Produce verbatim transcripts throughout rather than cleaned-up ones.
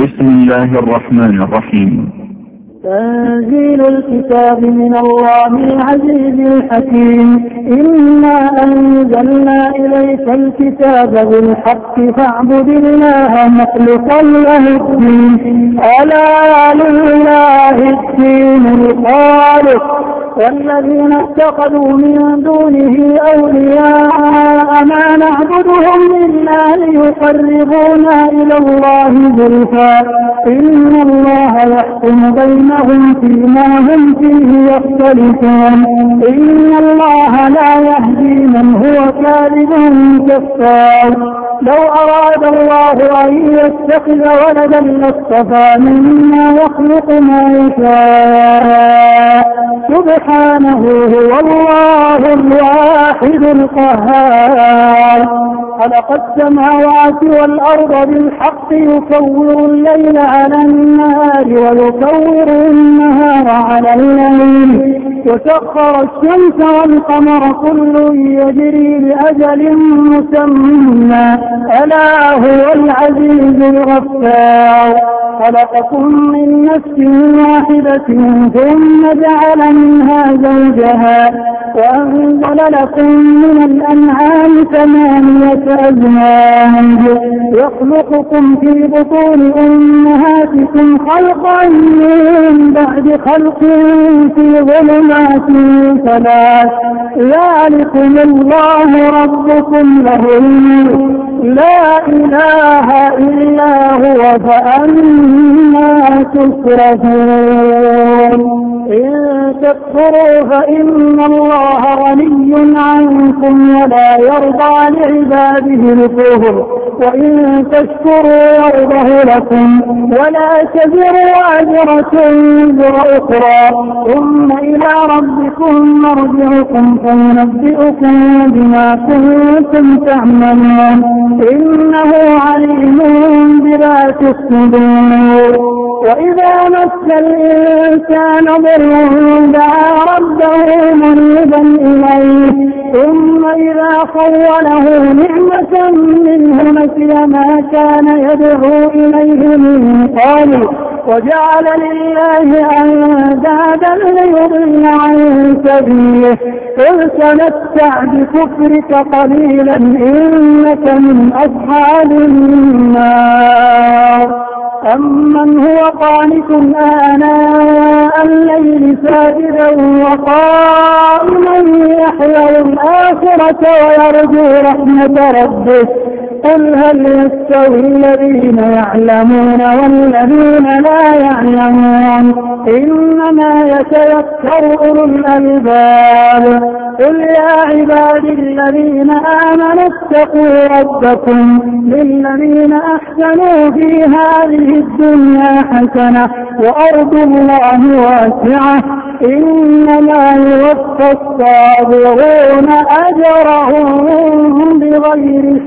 بسم الله الرحمن الرحيم. تنزيل الكتاب من الله العزيز الحكيم. إنا أنزلنا إليك الكتاب بالحق فاعبد الله مخلصا له الدين ألا لله الدين الخالص والذين اتخذوا من دونه أولياء ما نعبدهم إلا ليقربونا إلى الله زلفى إن الله يحكم بينهم فيما هم فيه يختلفون إن الله لا يهدي من هو كاذب كفار. لو أراد الله أن يتخذ ولدا لاصطفى مما يخلق ما يشاء سبحانه هو الله الواحد القهار. خلق السماوات والأرض بالحق يكور الليل على النهار ويكور النهار على الليل وسخر الشمس والقمر كل يجري لأجل مسمى ألا هو العزيز الغفار. خلقكم من نفس واحدة ثم جعل منها زوجها وأنزل لكم من الأنعام ثمانية أزواج يخلقكم في بطون أمهاتكم خلقا من بعد خلق في ظلمات ثلاث ذلكم الله ربكم له الملك لا إله إلا هو فأنا تصرفون. إن تكفروا فإن الله غني عنكم ولا يرضى لعباده الكفر وإن تشكروا يرضه لكم ولا تزر وازرة وزر أخرى ثم إلى ربكم مرجعكم فينبئكم بما كنتم تعملون إنه عليم بذات الصدور. وإذا مس الإنسان ضر دعا ربه منيبا إليه ثم إذا خوله نعمة منه نسي ما كان يدعو إليه من قبل وجعل لله أندادا ليضل عن سبيله قل تمتع بكفرك قليلا إنك من أصحاب النار. أمن هو قانت آناء الليل ساجدا وقائما يحذر الآخرة ويرجو رحمة ربه قل هل يستوي الذين يعلمون والذين لا يعلمون إنما يتذكر أولو الألباب. قل يا عبادي الذين آمنوا اتقوا ربكم للذين أحسنوا في هذه الدنيا حسنة وأرض الله واسعة إنما يوفى الصابرون أجرهم بغير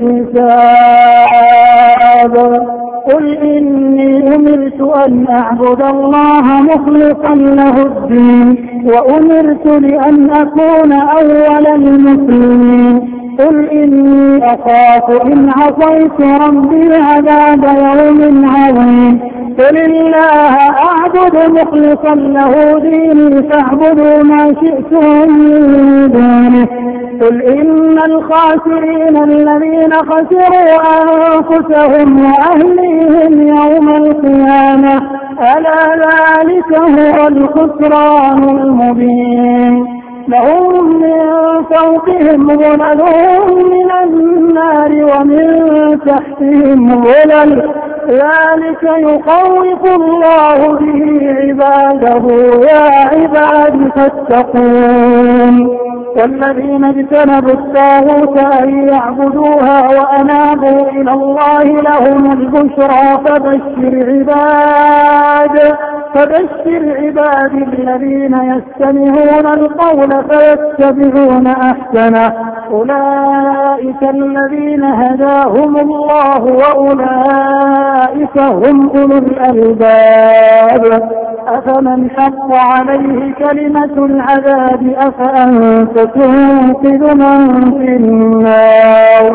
حساب. قل إني أمرت أن أعبد الله مخلصا له الدين وأمرت لأن أكون أول المسلمين. قل إني أخاف إن عصيت ربي عذاب يوم عظيم. قل الله أعبد مخلصا له ديني فاعبدوا ما شئتم من دونه. قل إن الخاسرين الذين خسروا أنفسهم وأهليهم يوم القيامة ألا ذلك هو الخسران المبين. لهم من فوقهم ظلل من النار ومن تحتهم ظلل ذلك يخوف الله به عباده يا عباد فاتقون. والذين اجتنبوا الطاغوت أن يعبدوها وأنابوا إلى الله لهم البشرى فبشر عباد فبشر عباد الذين يستمعون القول فيتبعون أحسنه أولئك الذين هداهم الله وأولئك هم أولو الألباب. أفمن حق عليه كلمة العذاب أفأنت تنقذ من في النار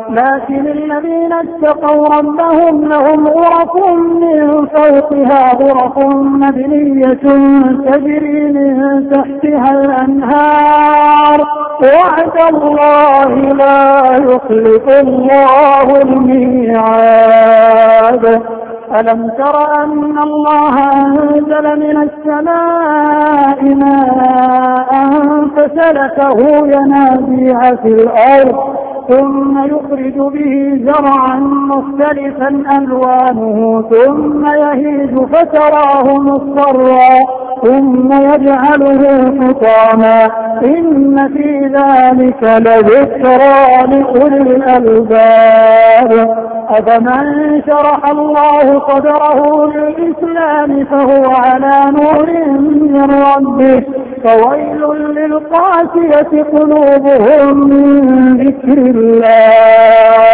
لكن الذين اتقوا ربهم لهم غرف من فوقها غرف مبنية تجري من تحتها الأنهار وعد الله لا يخلف الله الميعاد. ألم تر أن الله أنزل من السماء ماء فسلكه ينابيع في الأرض ثم يخرج به زرعا مختلفا ألوانه ثم يهيج فتراه مصفرا ثم يجعله حطاما إن في ذلك لذكرى لأولي الألباب. أفمن شرح الله صدره للإسلام فهو على نور من ربه فويل للقاسية قلوبهم من ذكر الله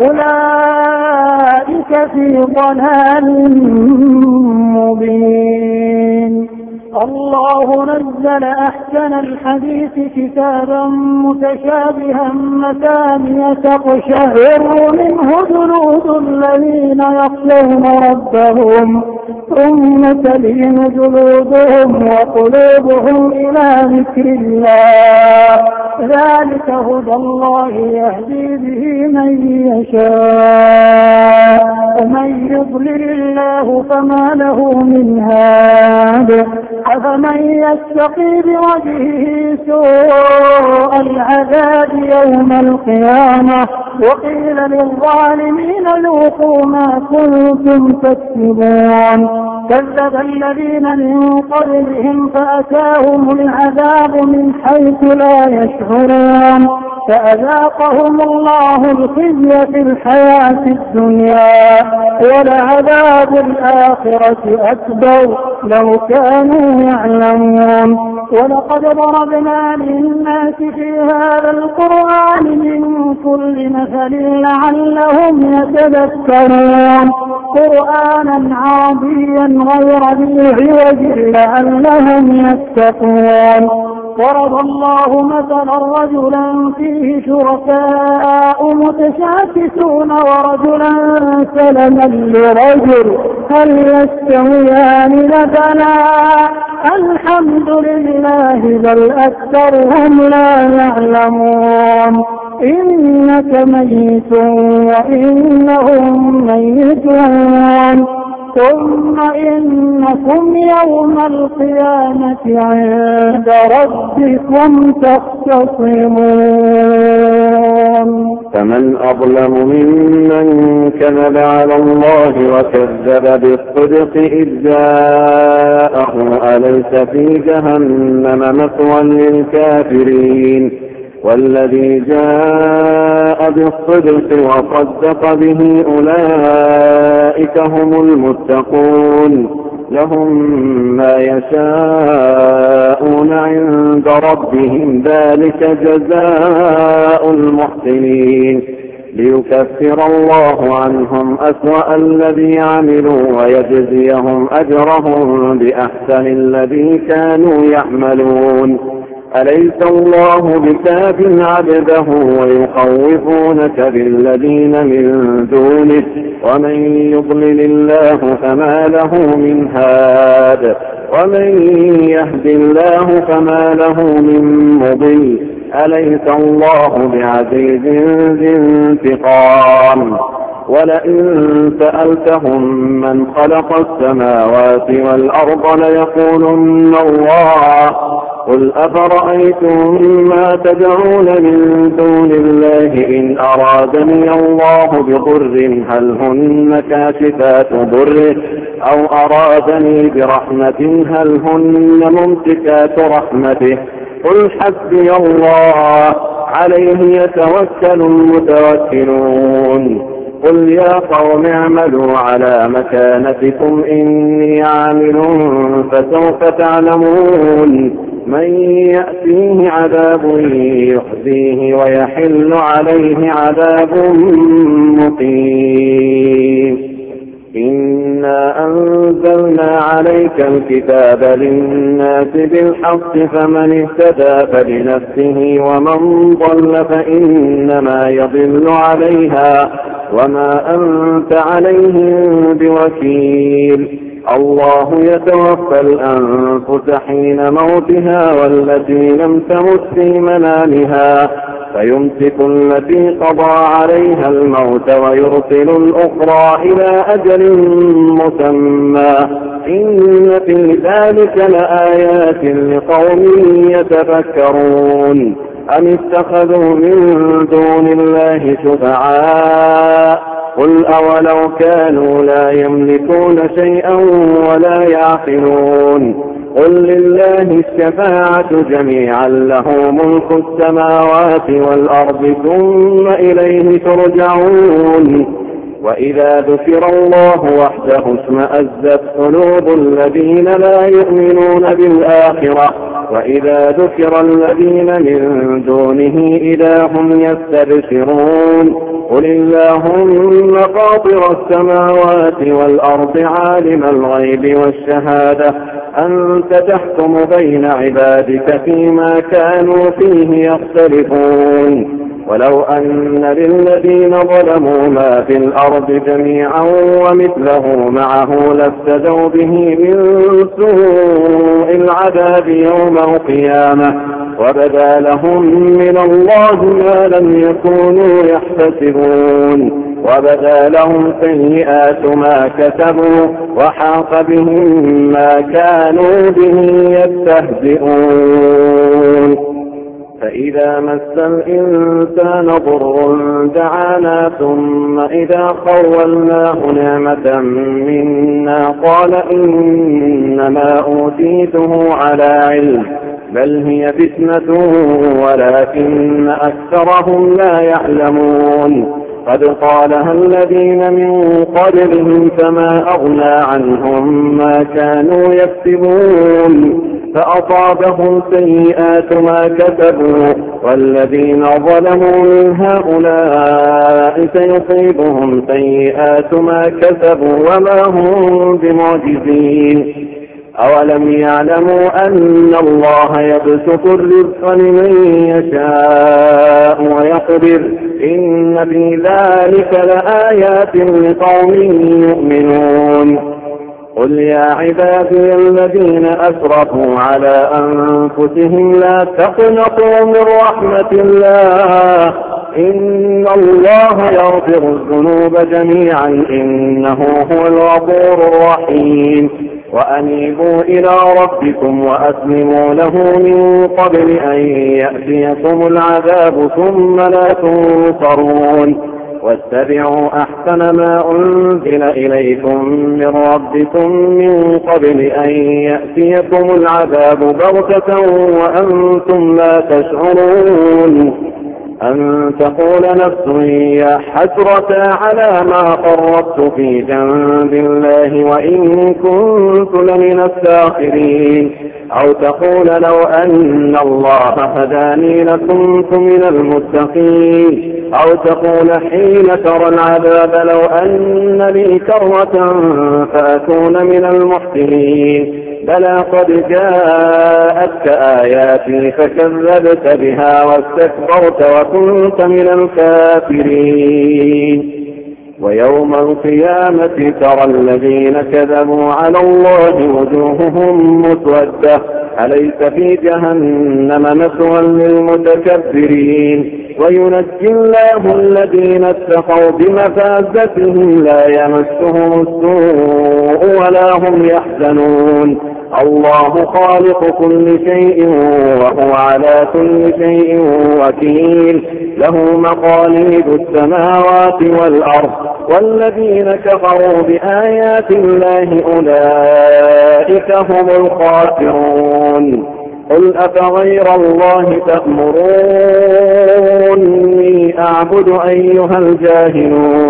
أولئك في ضلال مبين. الله نزل أحسن الحديث كتابا متشابها مثانية تقشعر منه جلود الذين يخشون ربهم ثم تلين جلودهم وقلوبهم إلى ذكر الله ذلك هدى الله يهدي به من يشاء ومن يضلل الله فما له من هاد. أفمن يتقي بوجهه سوء العذاب يوم القيامة وقيل للظالمين ذوقوا ما كنتم تكسبون. كذب الذين من قبلهم فأتاهم العذاب من حيث لا يشعرون فأذاقهم الله الخزي في الحياة الدنيا ولعذاب الآخرة أكبر لو كانوا يعلمون. ولقد ضربنا للناس في هذا القرآن من كل مثل لعلهم يتذكرون قرآنا عربيا غير ذي عوج لعلهم يتقون. ضرب الله مثلا رجلا فيه شركاء متشاكسون ورجلا سلما لرجل هل يستويان مثلا الحمد لله بل أكثرهم لا يعلمون. إنك ميت وإنهم ميتون ثم إنكم يوم القيامة عند ربكم تختصمون. فمن أظلم ممن كذب على الله وكذب بالصدق إذ جاءه أليس في جهنم مثوى للكافرين والذي جاء بالصدق وصدق به أولئك هم المتقون لهم ما يشاءون عند ربهم ذلك جزاء المحسنين ليكفر الله عنهم أسوأ الذي عملوا ويجزيهم أجرهم بأحسن الذي كانوا يعملون. أليس الله بكاف عبده ويخوفونك بالذين من دونه ومن يضلل الله فما له من هاد ومن يهد الله فما له من مضل. أليس الله بعزيز ذي انتقام. ولئن سألتهم من خلق السماوات والأرض ليقولن الله قل أفرأيتم ما تدعون من دون الله إن أرادني الله بضر هل هن كاشفات ضره أو أرادني برحمة هل هن ممسكات رحمته قل حسبي الله عليه يتوكل المتوكلون. قل يا قوم اعملوا على مكانتكم إني عامل فسوف تعلمون من يأتيه عذاب يخزيه ويحل عليه عذاب مقيم. إنا أنزلنا أنزلنا عليك الكتاب للناس بالحق فمن اهتدى فلنفسه ومن ضل فإنما يضل عليها وما أنت عليهم بوكيل. الله يتوفى الأنفس حين موتها والتي لم تمت في منامها فيمسك التي قضى عليها الموت ويرسل الأخرى إلى أجل مسمى إن في ذلك لآيات لقوم يتفكرون. أم اتخذوا من دون الله شفعاء قل أولو كانوا لا يملكون شيئا ولا يعقلون قل لله الشفاعة جميعا له ملك السماوات والأرض ثم إليه ترجعون. وإذا ذكر الله وحده اشمأزت قلوب الذين لا يؤمنون بالآخرة وإذا ذكر الذين من دونه إذا هم يستبشرون قل اللهم فاطر السماوات والأرض عالم الغيب والشهادة أنت تحكم بين عبادك فيما كانوا فيه يختلفون ولو أن للذين ظلموا ما في الأرض جميعا ومثله معه لافتدوا به من سوء العذاب يوم القيامة وبدا لهم من الله ما لم يكونوا يحتسبون وبدا لهم سيئات ما كسبوا وحاق بهم ما كانوا به يستهزئون. فإذا مس الإنسان ضر دعانا ثم إذا خولناه نعمة منا قال إنما أوتيته على علم بل هي فتنة ولكن أكثرهم لا يعلمون قد قالها الذين من قبلهم فما أغنى عنهم ما كانوا يكسبون فأصابهم سيئات ما كسبوا والذين ظلموا من هؤلاء سيصيبهم سيئات ما كسبوا وما هم بمعجزين. أولم يعلموا أن الله يبسط الرزق لمن يشاء ويقدر إن في ذلك لآيات لقوم يؤمنون. قل يا عبادي الذين أسرفوا على أنفسهم لا تقنطوا من رحمة الله إن الله يغفر الذنوب جميعا إنه هو الغفور الرحيم. وأنيبوا إلى ربكم وأسلموا له من قبل أن يأتيكم العذاب ثم لا تنصرون واتبعوا أحسن ما أنزل إليكم من ربكم من قبل أن يأتيكم العذاب بغتة وأنتم لا تشعرون أن تقول نفس يا حسرة على ما فرطت في جنب الله وإن كنت لمن الساخرين أو تقول لو أن الله هداني لكنت من المتقين أو تقول حين ترى العذاب لو أن لي كرة فأكون من المحسنين بلى قد جاءتك آياتي فكذبت بها واستكبرت وكنت من الكافرين. ويوم القيامة ترى الذين كذبوا على الله وجوههم مسودة أليس في جهنم مثوى للمتكبرين وينجي الله الذين اتقوا بمفازتهم لا يمسهم السوء ولا هم يحزنون. الله خالق كل شيء وهو على كل شيء وكيل له مقاليد السماوات والأرض والذين كفروا بآيات الله أولئك هم الخاسرون. قل أفغير الله تأمروني أعبد أيها الجاهلون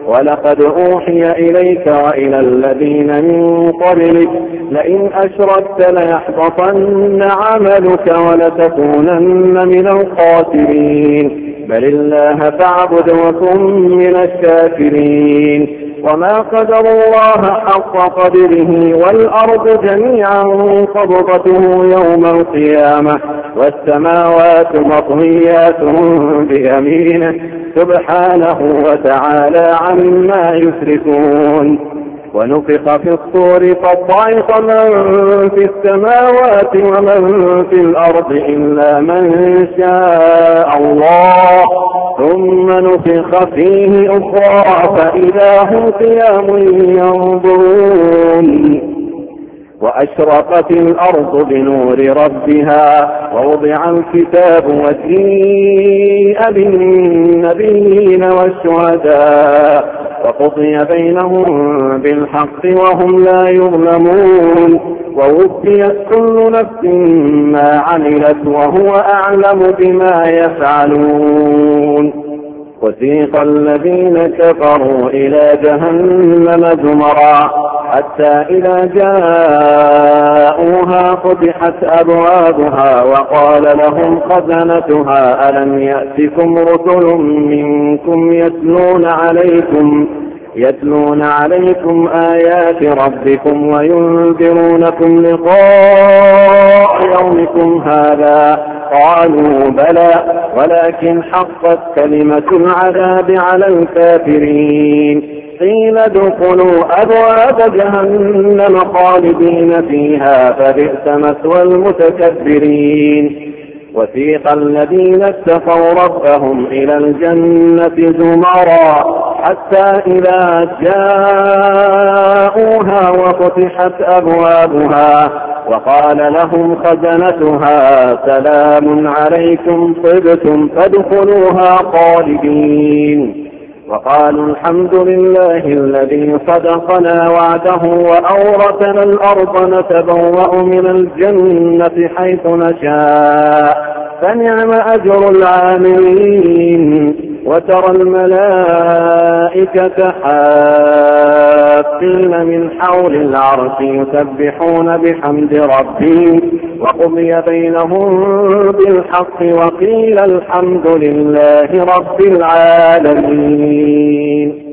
ولقد أوحي إليك وإلى الذين من قبلك لئن أشركت ليحبطن عملك ولتكونن من الخاسرين بل الله فاعبد وكن من الشاكرين وما قدر الله حق قدره والأرض جميعا قبضته يوم القيامة والسماوات مطويات بيمينه سبحانه وتعالى عما يشركون ونفخ في الصور فصعق من في السماوات ومن في الأرض إلا من شاء الله ثم نفخ فيه أخرى فإذا هم قيام ينظرون وأشرقت الأرض بنور ربها ووضع الكتاب وجيء بالنبيين والشهداء وقضي بينهم بالحق وهم لا يظلمون ووفيت كل نفس ما عملت وهو أعلم بما يفعلون وسيق الذين كفروا إلى جهنم زمرا حتى إذا جاءوها فتحت أبوابها وقال لهم خزنتها ألم يأتكم رسل منكم يتلون عليكم يتلون عليكم آيات ربكم وينذرونكم لقاء يومكم هذا قالوا بلى ولكن حقت كلمة العذاب على الكافرين قيل ادخلوا أبواب جهنم خالدين فيها فبئس مثوى المتكبرين وسيق الذين اتقوا ربهم إلى الجنة زمرا حتى إذا جاءوها وفتحت أبوابها وقال لهم خزنتها سلام عليكم طبتم فادخلوها خالدين وقالوا الحمد لله الذي صدقنا وعده وأورثنا الأرض نتبوأ من الجنة حيث نشاء فنعم أجر العاملين وترى الملائكة حافين من حول العرش يسبحون بحمد ربهم وقضي بينهم بالحق وقيل الحمد لله رب العالمين.